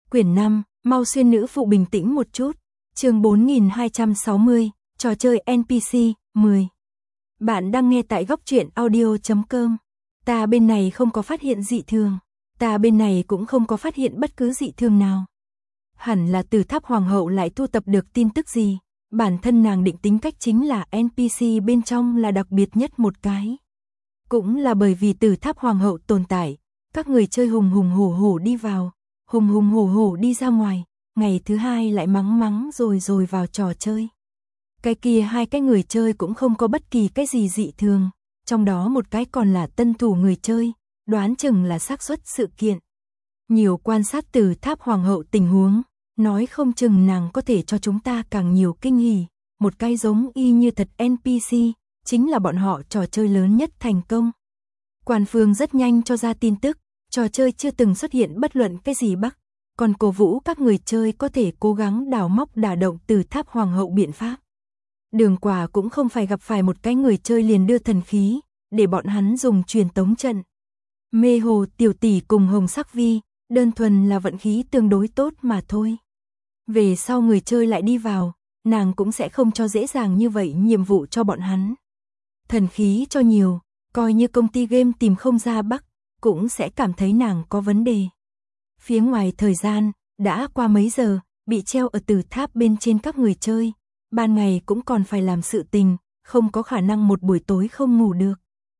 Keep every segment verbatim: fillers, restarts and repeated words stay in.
Quyển năm, mau xuyên nữ phụ bình tĩnh một chút. Chương bốn nghìn hai trăm sáu mươi, trò chơi en pê xê, mười. Bạn đang nghe tại góc truyện audio chấm com. Ta bên này không có phát hiện dị thường. Ta bên này cũng không có phát hiện bất cứ dị thường nào. Hẳn là Từ Tháp Hoàng hậu lại thu tập được tin tức gì. Bản thân nàng định tính cách chính là en pê xê bên trong là đặc biệt nhất một cái. Cũng là bởi vì Từ Tháp Hoàng hậu tồn tại, các người chơi hùng hùng hổ hổ đi vào, hùng hùng hổ hổ đi ra ngoài, ngày thứ hai lại mắng mắng rồi rồi vào trò chơi. Cái kia hai cái người chơi cũng không có bất kỳ cái gì dị thường, trong đó một cái còn là tân thủ người chơi, đoán chừng là xác suất sự kiện. Nhiều quan sát Từ Tháp Hoàng hậu tình huống, nói không chừng nàng có thể cho chúng ta càng nhiều kinh hỉ, một cái giống y như thật en pê xê, chính là bọn họ trò chơi lớn nhất thành công. Quan phương rất nhanh cho ra tin tức, trò chơi chưa từng xuất hiện bất luận cái gì bug, còn cổ vũ các người chơi có thể cố gắng đào móc đả động Từ Tháp Hoàng hậu biện pháp. Đường Quả cũng không phải gặp phải một cái người chơi liền đưa thần khí, để bọn hắn dùng truyền tống trận. Mê Hồ Tiểu Tỷ cùng Hồng Sắc Vi, đơn thuần là vận khí tương đối tốt mà thôi. Về sau người chơi lại đi vào, nàng cũng sẽ không cho dễ dàng như vậy nhiệm vụ cho bọn hắn. Thần khí cho nhiều, coi như công ty game tìm không ra bug, cũng sẽ cảm thấy nàng có vấn đề. Phía ngoài thời gian, đã qua mấy giờ, bị treo ở Từ Tháp bên trên các người chơi, ban ngày cũng còn phải làm sự tình, không có khả năng một buổi tối không ngủ được.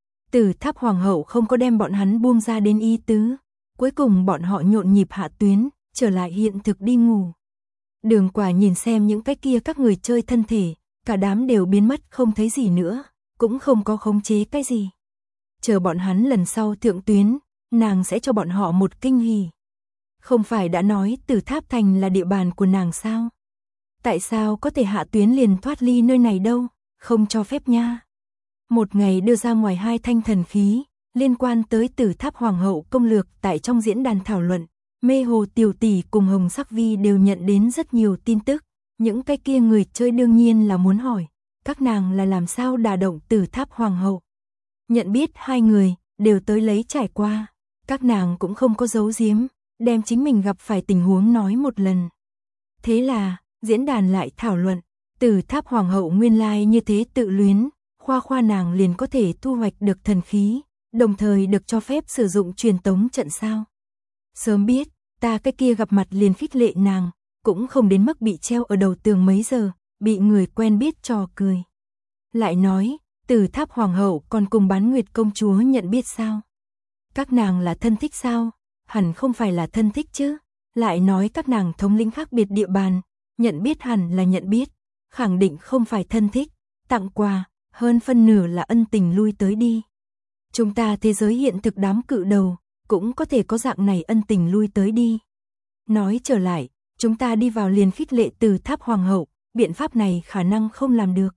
Từ Tháp Hoàng hậu không có đem bọn hắn buông ra đến ý tứ, cuối cùng bọn họ nhộn nhịp hạ tuyến, trở lại hiện thực đi ngủ. Đường Quả nhìn xem những cái kia các người chơi thân thể, cả đám đều biến mất không thấy gì nữa, cũng không có khống chế cái gì. Chờ bọn hắn lần sau thượng tuyến, nàng sẽ cho bọn họ một kinh hỉ. Không phải đã nói Từ Tháp Thành là địa bàn của nàng sao? Tại sao có thể hạ tuyến liền thoát ly nơi này đâu, không cho phép nha. Một ngày đưa ra ngoài hai thanh thần khí, liên quan tới Từ Tháp Hoàng hậu công lược tại trong diễn đàn thảo luận, Mê Hồ Tiểu Tỷ cùng Hồng Sắc Vi đều nhận đến rất nhiều tin tức, những cái kia người chơi đương nhiên là muốn hỏi, các nàng là làm sao đả động Từ Tháp Hoàng hậu. Nhận biết hai người, đều tới lấy trải qua, các nàng cũng không có giấu giếm, đem chính mình gặp phải tình huống nói một lần. Thế là, diễn đàn lại thảo luận, Từ Tháp Hoàng hậu nguyên lai như thế tự luyến, khoa khoa nàng liền có thể thu hoạch được thần khí, đồng thời được cho phép sử dụng truyền tống trận sao. Sớm biết, ta cái kia gặp mặt liền khích lệ nàng, cũng không đến mức bị treo ở đầu tường mấy giờ, bị người quen biết trò cười. Lại nói, Từ Tháp Hoàng hậu còn cùng Bán Nguyệt công chúa nhận biết sao? Các nàng là thân thích sao? Hẳn không phải là thân thích chứ. Lại nói các nàng thống lĩnh khác biệt địa bàn, nhận biết hẳn là nhận biết, khẳng định không phải thân thích, tặng quà, hơn phân nửa là ân tình lui tới đi. Chúng ta thế giới hiện thực đám cự đầu, cũng có thể có dạng này ân tình lui tới đi. Nói trở lại, chúng ta đi vào liền khích lệ Từ Tháp Hoàng hậu, biện pháp này khả năng không làm được.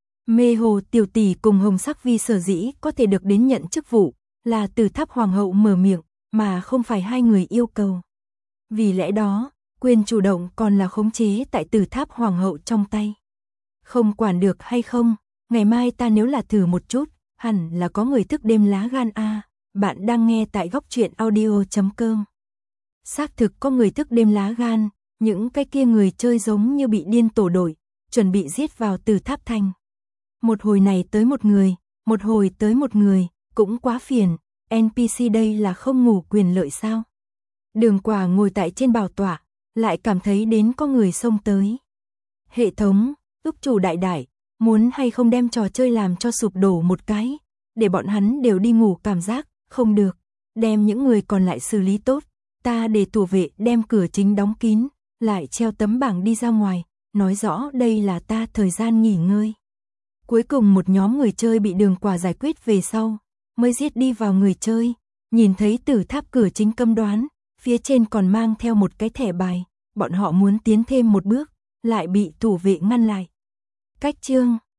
Mê Hồ Tiểu Tỷ cùng Hồng Sắc Vi sở dĩ có thể được đến nhận chức vụ, là Từ Tháp Hoàng hậu mở miệng, mà không phải hai người yêu cầu. Vì lẽ đó, quyền chủ động còn là khống chế tại Từ Tháp Hoàng hậu trong tay. Không quản được hay không, ngày mai ta nếu là thử một chút, hẳn là có người thức đêm lá gan a. Bạn đang nghe tại góc truyện audio chấm com. Xác thực có người thức đêm lá gan, những cái kia người chơi giống như bị điên tổ đội, chuẩn bị giết vào Từ Tháp Thành. Một hồi này tới một người, một hồi tới một người, cũng quá phiền, en pê xê đây là không ngủ quyền lợi sao? Đường Quả ngồi tại trên bảo tọa, lại cảm thấy đến có người xông tới. Hệ thống, ức chủ đại đại, muốn hay không đem trò chơi làm cho sụp đổ một cái, để bọn hắn đều đi ngủ cảm giác, không được, đem những người còn lại xử lý tốt, ta để thủ vệ đem cửa chính đóng kín, lại treo tấm bảng đi ra ngoài, nói rõ đây là ta thời gian nghỉ ngơi. Cuối cùng một nhóm người chơi bị Đường Quả giải quyết về sau, mới giết đi vào người chơi, nhìn thấy Từ Tháp cửa chính cấm đoán, phía trên còn mang theo một cái thẻ bài, bọn họ muốn tiến thêm một bước, lại bị thủ vệ ngăn lại. Cách chương